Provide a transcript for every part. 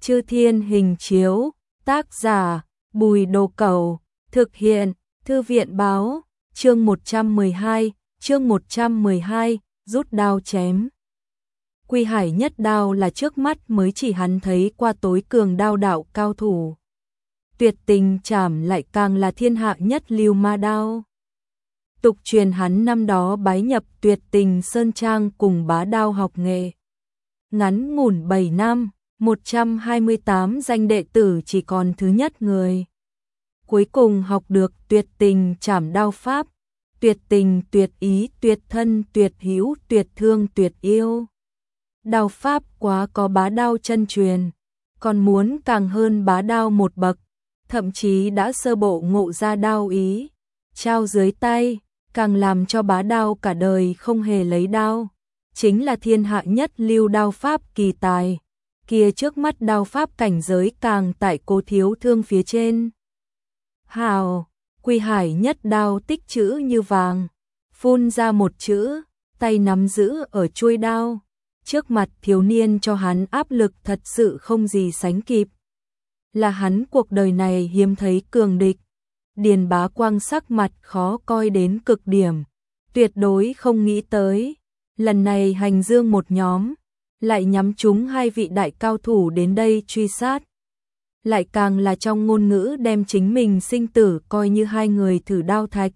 Chư Thiên Hình Chiếu, tác giả, Bùi Đồ Cẩu, thực hiện, Thư viện báo, chương 112, rút đao chém. Quy Hải Nhất Đao là trước mắt mới chỉ hắn thấy qua tối cường đao đạo cao thủ. Tuyệt Tình Trảm lại càng là thiên hạ nhất lưu ma đao. Tục truyền hắn năm đó bái nhập Tuyệt Tình Sơn Trang cùng bá đao học nghệ. Ngắn ngủn 7 năm, 128 danh đệ tử chỉ còn thứ nhất người. Cuối cùng học được Tuyệt Tình Trảm đao pháp, tuyệt tình, tuyệt ý, tuyệt thân, tuyệt hữu, tuyệt thương, tuyệt yêu. Đao pháp quá có bá đao chân truyền, còn muốn càng hơn bá đao một bậc, thậm chí đã sơ bộ ngộ ra đao ý, trao dưới tay, càng làm cho bá đao cả đời không hề lấy đao, chính là thiên hạ nhất lưu đao pháp kỳ tài. Kia trước mắt đao pháp cảnh giới càng tại Cố Thiếu Thương phía trên. Hào, Quy Hải Nhất Đao tích chữ như vàng, phun ra một chữ, tay nắm giữ ở chuôi đao. Trước mặt thiếu niên cho hắn áp lực thật sự không gì sánh kịp. Là hắn cuộc đời này hiếm thấy cường địch. Điền Bá Quang sắc mặt khó coi đến cực điểm, tuyệt đối không nghĩ tới. Lần này hành dương một nhóm, lại nhắm trúng hai vị đại cao thủ đến đây truy sát. Lại càng là trong ngôn ngữ đem chính mình sinh tử coi như hai người thử đao thạch.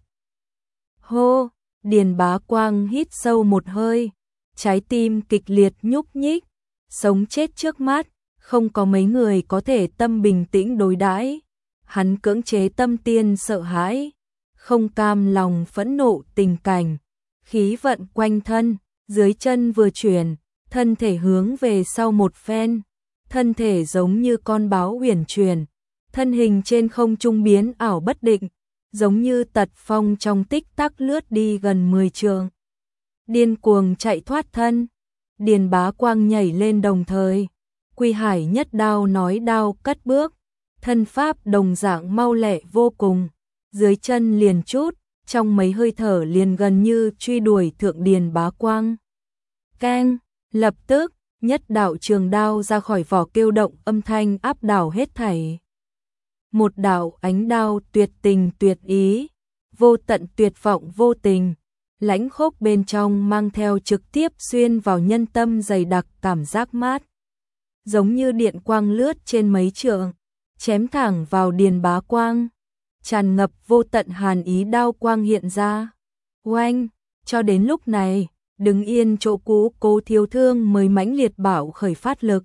Hô, Điền Bá Quang hít sâu một hơi, trái tim kịch liệt nhúc nhích, sống chết trước mắt, không có mấy người có thể tâm bình tĩnh đối đãi. Hắn cưỡng chế tâm tiên sợ hãi, không cam lòng phẫn nộ tình cảnh, khí vận quanh thân, dưới chân vừa chuyển, thân thể hướng về sau một phen, thân thể giống như con báo uyển chuyển, thân hình trên không trung biến ảo bất định, giống như tật phong trong tích tắc lướt đi gần 10 trượng. Điên cuồng chạy thoát thân, Điền Bá Quang nhảy lên đồng thời, Quy Hải Nhất Đao nói đao cất bước, thân pháp đồng dạng mau lẹ vô cùng, dưới chân liền chút, trong mấy hơi thở liền gần như truy đuổi thượng Điền Bá Quang. Keng, lập tức, nhất đạo trường đao ra khỏi vỏ kêu động âm thanh áp đảo hết thảy. Một đạo ánh đao tuyệt tình tuyệt ý, vô tận tuyệt vọng vô tình, lãnh khốc bên trong mang theo trực tiếp xuyên vào nhân tâm dày đặc cảm giác mát. Giống như điện quang lướt trên mấy trượng, chém thẳng vào Điền Bá Quang, tràn ngập vô tận hàn ý đao quang hiện ra. Oanh, cho đến lúc này, đứng yên chỗ cũ Cố Thiếu Thương mới mãnh liệt bảo khởi phát lực.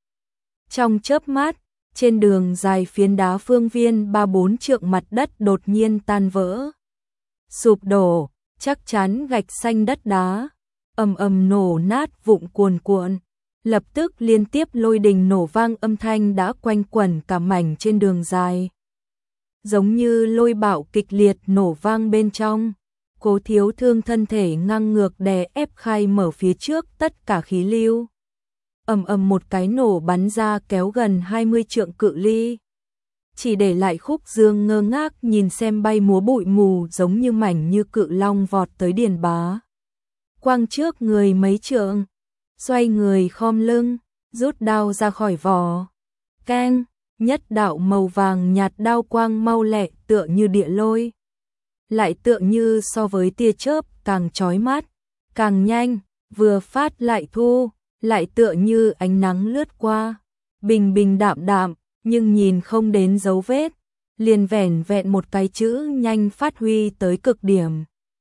Trong chớp mắt, trên đường dài phiến đá phương viên 3-4 trượng mặt đất đột nhiên tan vỡ, sụp đổ, chắc chắn gạch xanh đất đá, ầm ầm nổ nát vụn cuồn cuộn, lập tức liên tiếp lôi đình nổ vang âm thanh đã quanh quẩn cả mảnh trên đường dài. Giống như lôi bạo kịch liệt nổ vang bên trong, Cố Thiếu Thương thân thể ngang ngược đè ép khai mở phía trước tất cả khí lưu. Ầm ầm một cái nổ bắn ra kéo gần 20 trượng cự ly. Chỉ để lại Khúc Dương ngơ ngác nhìn xem bay múa bụi mù giống như mảnh như cự long vọt tới Điền Bá Quang trước người mấy trượng, xoay người khom lưng, rút đao ra khỏi vỏ. Keng, nhất đạo màu vàng nhạt đao quang mau lẹ tựa như địa lôi, lại tựa như so với tia chớp càng chói mắt, càng nhanh, vừa phát lại thu, lại tựa như ánh nắng lướt qua, bình bình đạm đạm, nhưng nhìn không đến dấu vết, liền vẻn vẹn một cái chữ nhanh phát huy tới cực điểm.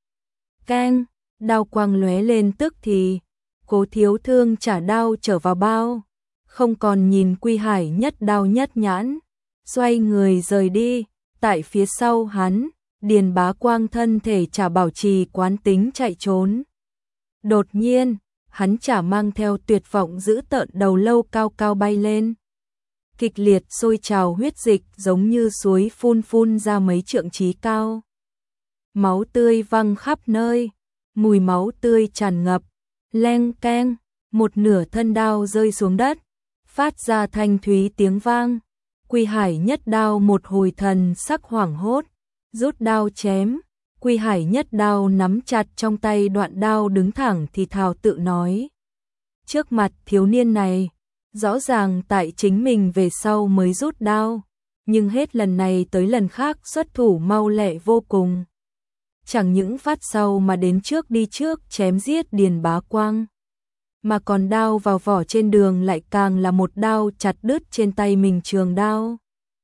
Keng, đao quang lóe lên tức thì, Cố Thiếu Thương trả đao trở vào bao, không còn nhìn Quy Hải Nhất Đao nhất nhãn, xoay người rời đi, tại phía sau hắn, Điền Bá Quang thân thể chả bảo trì quán tính chạy trốn. Đột nhiên, hắn chả mang theo tuyệt vọng giữ tợn đầu lâu cao cao bay lên. Kịch liệt sôi trào huyết dịch giống như suối phun phun ra mấy trượng chí cao. Máu tươi văng khắp nơi, mùi máu tươi tràn ngập, leng keng, một nửa thân đao rơi xuống đất, phát ra thanh thúy tiếng vang. Quy Hải Nhất Đao một hồi thần sắc hoảng hốt, rút đao chém. Quy Hải Nhất Đao nắm chặt trong tay đoạn đao đứng thẳng thì thào tự nói. Trước mặt thiếu niên này, Rõ ràng tại chính mình về sau mới rút đao, nhưng hết lần này tới lần khác xuất thủ mau lẹ vô cùng. Chẳng những phát sau mà đến trước đi trước chém giết Điền Bá Quang, mà còn đao vào vỏ trên đường lại càng là một đao chặt đứt trên tay mình trường đao.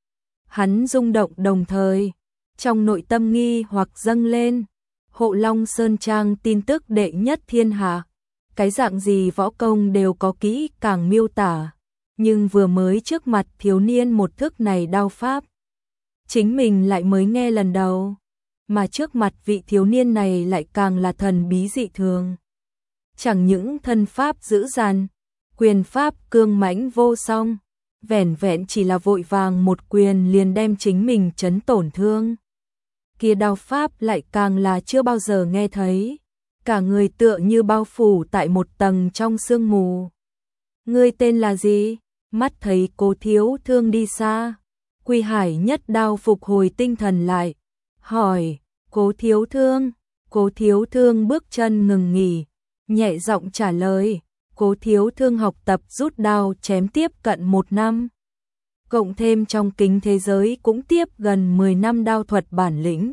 Hắn rung động đồng thời, trong nội tâm nghi hoặc dâng lên, Hộ Long Sơn Trang tin tức đệ nhất thiên hạ, cái dạng gì võ công đều có kỹ càng miêu tả, nhưng vừa mới trước mặt thiếu niên một thức này đao pháp, chính mình lại mới nghe lần đầu, mà trước mặt vị thiếu niên này lại càng là thần bí dị thường. Chẳng những thân pháp dữ dằn, quyền pháp cương mãnh vô song, vẻn vẹn chỉ là vội vàng một quyền liền đem chính mình chấn tổn thương. Kia đao pháp lại càng là chưa bao giờ nghe thấy, cả người tựa như bao phủ tại một tầng trong sương mù. Ngươi tên là gì? Mắt thấy Cố Thiếu Thương đi xa, Quy Hải nhất đao phục hồi tinh thần lại, hỏi, Cố Thiếu Thương. Cố Thiếu Thương bước chân ngừng nghỉ, nhẹ giọng trả lời, Cố Thiếu Thương học tập rút đao chém tiếp cận 1 năm. Cộng thêm trong kính thế giới cũng tiếp gần 10 năm đao thuật bản lĩnh.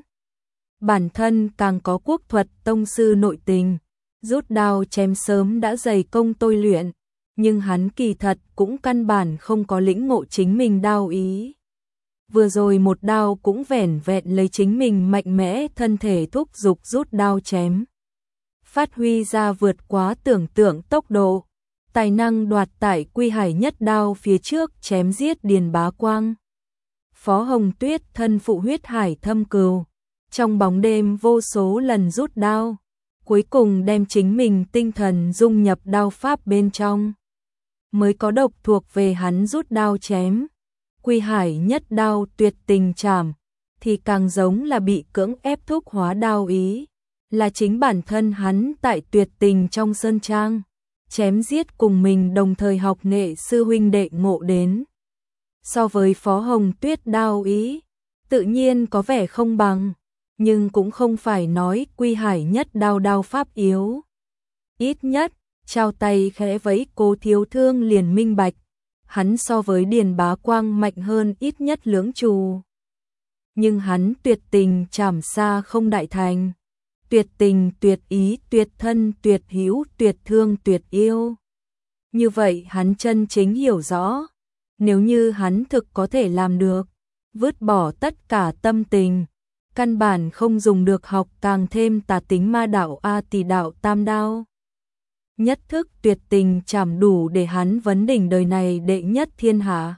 Bản thân càng có quốc thuật tông sư nội tình, rút đao chém sớm đã dày công tôi luyện, nhưng hắn kỳ thật cũng căn bản không có lĩnh ngộ chính mình đao ý. Vừa rồi một đao cũng vẻn vẹn lấy chính mình mạnh mẽ thân thể thúc giục rút đao chém. Phát huy ra vượt quá tưởng tượng tốc độ, tài năng đoạt tại Quy Hải nhất đao phía trước chém giết Điền Bá Quang. Phó Hồng Tuyết thân phụ huyết hải thâm cừu, trong bóng đêm vô số lần rút đao, cuối cùng đem chính mình tinh thần dung nhập đao pháp bên trong. Mới có độc thuộc về hắn rút đao chém. Quy Hải nhất đao tuyệt tình chảm, thì càng giống là bị cưỡng ép thúc hóa đao ý, là chính bản thân hắn tại tuyệt tình trong sơn trang, chém giết cùng mình đồng thời học nghệ sư huynh đệ ngộ đến. So với Phó Hồng Tuyết đao ý, tự nhiên có vẻ không bằng, nhưng cũng không phải nói Quy Hải nhất đao pháp yếu. Ít nhất, trao tay khẽ vẫy Cố Thiếu Thương liền minh bạch, hắn so với Điền Bá Quang mạnh hơn ít nhất lưỡng trù. Nhưng hắn tuyệt tình chảm xa không đại thành, tuyệt tình, tuyệt ý, tuyệt thân, tuyệt hữu, tuyệt thương, tuyệt yêu. Như vậy hắn chân chính hiểu rõ, nếu như hắn thực có thể làm được, vứt bỏ tất cả tâm tình, căn bản không dùng được học càng thêm tà tính ma đạo A Tỳ đạo tam đao. Nhất thức tuyệt tình chảm đủ để hắn vấn đỉnh đời này đệ nhất thiên hạ.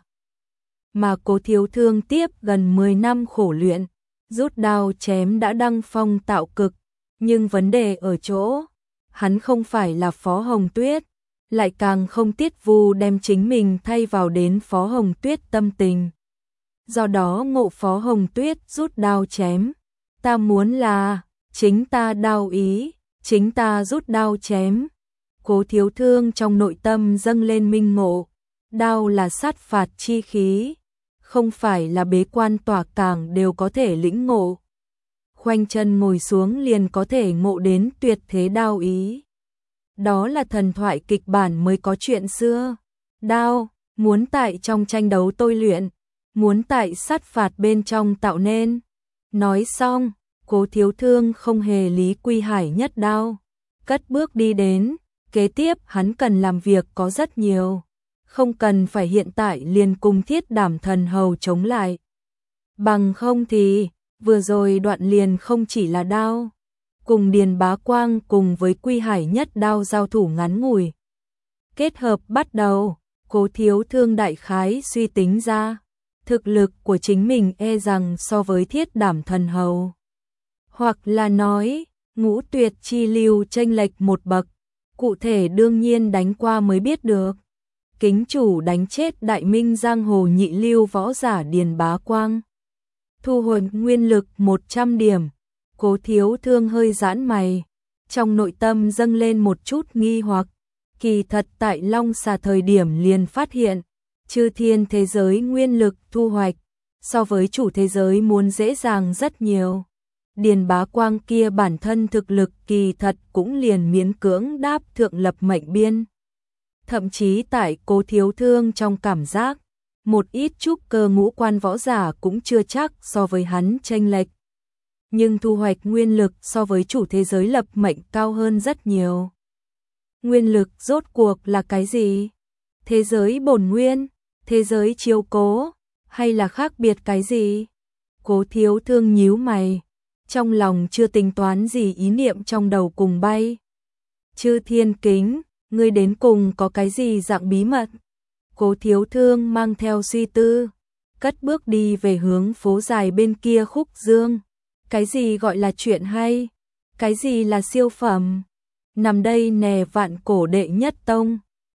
Mà Cố Thiếu Thương tiếp gần 10 năm khổ luyện, rút đao chém đã đăng phong tạo cực, nhưng vấn đề ở chỗ, hắn không phải là Phó Hồng Tuyết, lại càng không tiết vu đem chính mình thay vào đến Phó Hồng Tuyết tâm tình. Do đó ngộ Phó Hồng Tuyết rút đao chém, ta muốn là, chính ta đao ý, chính ta rút đao chém. Cố Thiếu Thương trong nội tâm dâng lên minh ngộ, đao là sát phạt chi khí, không phải là bế quan tỏa cảng đều có thể lĩnh ngộ. Khoanh chân ngồi xuống liền có thể ngộ đến tuyệt thế đao ý. Đó là thần thoại kịch bản mới có chuyện xưa. Đao, muốn tại trong tranh đấu tôi luyện, muốn tại sát phạt bên trong tạo nên. Nói xong, Cố Thiếu Thương không hề lý Quy Hải nhất đao, cất bước đi đến. Kế tiếp hắn cần làm việc có rất nhiều, không cần phải hiện tại liền cùng Thiết Đảm Thần Hầu chống lại. Bằng không thì, vừa rồi đoạn liền không chỉ là đao, cùng Điền Bá Quang cùng với Quy Hải nhất đao giao thủ ngắn ngủi. Kết hợp bắt đầu, Cố Thiếu Thương đại khái suy tính ra, thực lực của chính mình e rằng so với Thiết Đảm Thần Hầu, hoặc là nói, Ngũ Tuyệt Chi Lưu chênh lệch một bậc. Cụ thể đương nhiên đánh qua mới biết được. Kính chủ đánh chết Đại Minh giang hồ nhị lưu võ giả Điền Bá Quang. Thu hồi nguyên lực 100 điểm. Cố Thiếu Thương hơi giãn mày, trong nội tâm dâng lên một chút nghi hoặc. Kỳ thật tại Long Xà thời điểm liền phát hiện, chư thiên thế giới nguyên lực thu hoạch, so với chủ thế giới muốn dễ dàng rất nhiều. Điền Bá Quang kia bản thân thực lực kỳ thật cũng liền miễn cưỡng đáp thượng lập mệnh biên. Thậm chí tại Cố Thiếu Thương trong cảm giác, một ít trúc cơ ngũ quan võ giả cũng chưa chắc so với hắn chênh lệch. Nhưng thu hoạch nguyên lực so với chủ thế giới lập mệnh cao hơn rất nhiều. Nguyên lực rốt cuộc là cái gì? Thế giới bổn nguyên, thế giới chiếu cố, hay là khác biệt cái gì? Cố Thiếu Thương nhíu mày, trong lòng chưa tính toán gì, ý niệm trong đầu cùng bay. Chư Thiên Kính, ngươi đến cùng có cái gì dạng bí mật? Cố Thiếu Thương mang theo suy tư, cất bước đi về hướng phố dài bên kia khúc dương. Cái gì gọi là chuyện hay? Cái gì là siêu phẩm? Nằm đây nè, vạn cổ đệ nhất tông.